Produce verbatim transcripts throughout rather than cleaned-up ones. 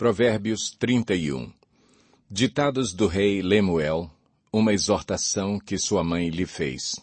Provérbios trinta e um. Ditados do rei Lemuel, uma exortação que sua mãe lhe fez.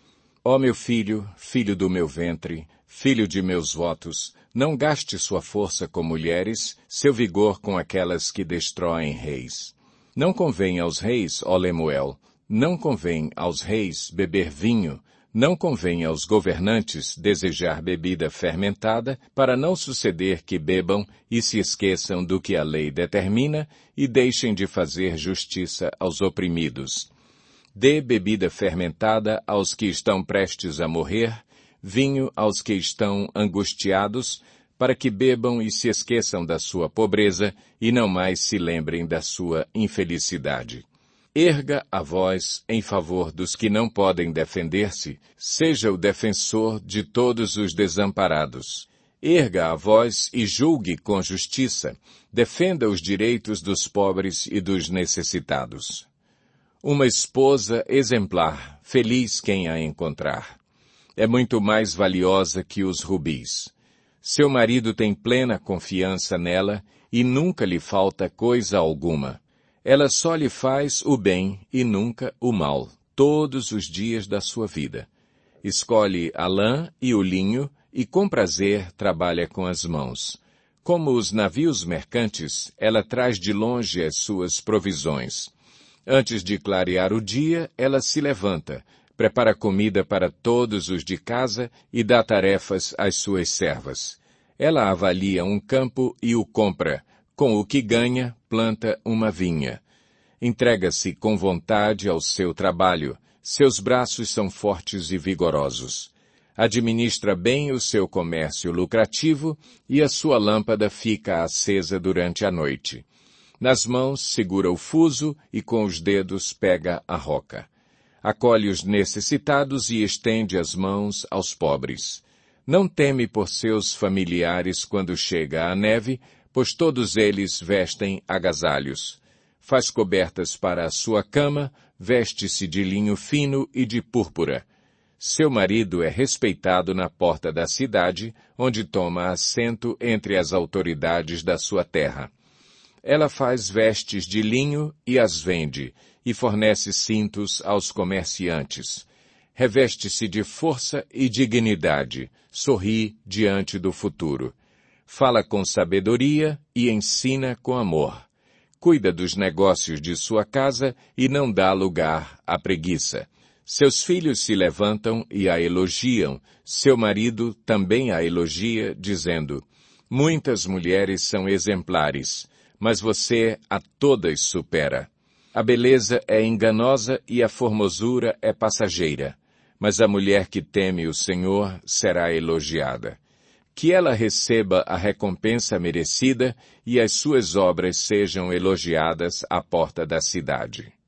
Ó meu filho, filho do meu ventre, filho de meus votos, não gaste sua força com mulheres, seu vigor com aquelas que destroem reis. Não convém aos reis, ó Lemuel, não convém aos reis beber vinho, não convém aos governantes desejar bebida fermentada, para não suceder que bebam e se esqueçam do que a lei determina e deixem de fazer justiça aos oprimidos. Dê bebida fermentada aos que estão prestes a morrer, vinho aos que estão angustiados, para que bebam e se esqueçam da sua pobreza e não mais se lembrem da sua infelicidade. Erga a voz em favor dos que não podem defender-se, seja o defensor de todos os desamparados. Erga a voz e julgue com justiça, defenda os direitos dos pobres e dos necessitados. Uma esposa exemplar, feliz quem a encontrar. É muito mais valiosa que os rubis. Seu marido tem plena confiança nela e nunca lhe falta coisa alguma. Ela só lhe faz o bem e nunca o mal, todos os dias da sua vida. Escolhe a lã e o linho e com prazer trabalha com as mãos. Como os navios mercantes, ela traz de longe as suas provisões. Antes de clarear o dia, ela se levanta, prepara comida para todos os de casa e dá tarefas às suas servas. Ela avalia um campo e o compra. Com o que ganha, planta uma vinha. Entrega-se com vontade ao seu trabalho. Seus braços são fortes e vigorosos. Administra bem o seu comércio lucrativo e a sua lâmpada fica acesa durante a noite. Nas mãos segura o fuso e com os dedos pega a roca. Acolhe os necessitados e estende as mãos aos pobres. Não teme por seus familiares quando chega a neve, pois todos eles vestem agasalhos. Faz cobertas para a sua cama, veste-se de linho fino e de púrpura. Seu marido é respeitado na porta da cidade, onde toma assento entre as autoridades da sua terra. Ela faz vestes de linho e as vende, e fornece cintos aos comerciantes. Reveste-se de força e dignidade, sorri diante do futuro. Fala com sabedoria e ensina com amor. Cuida dos negócios de sua casa e não dá lugar à preguiça. Seus filhos se levantam e a elogiam. Seu marido também a elogia, dizendo: muitas mulheres são exemplares, mas você a todas supera. A beleza é enganosa e a formosura é passageira, mas a mulher que teme o Senhor será elogiada. Que ela receba a recompensa merecida e as suas obras sejam elogiadas à porta da cidade.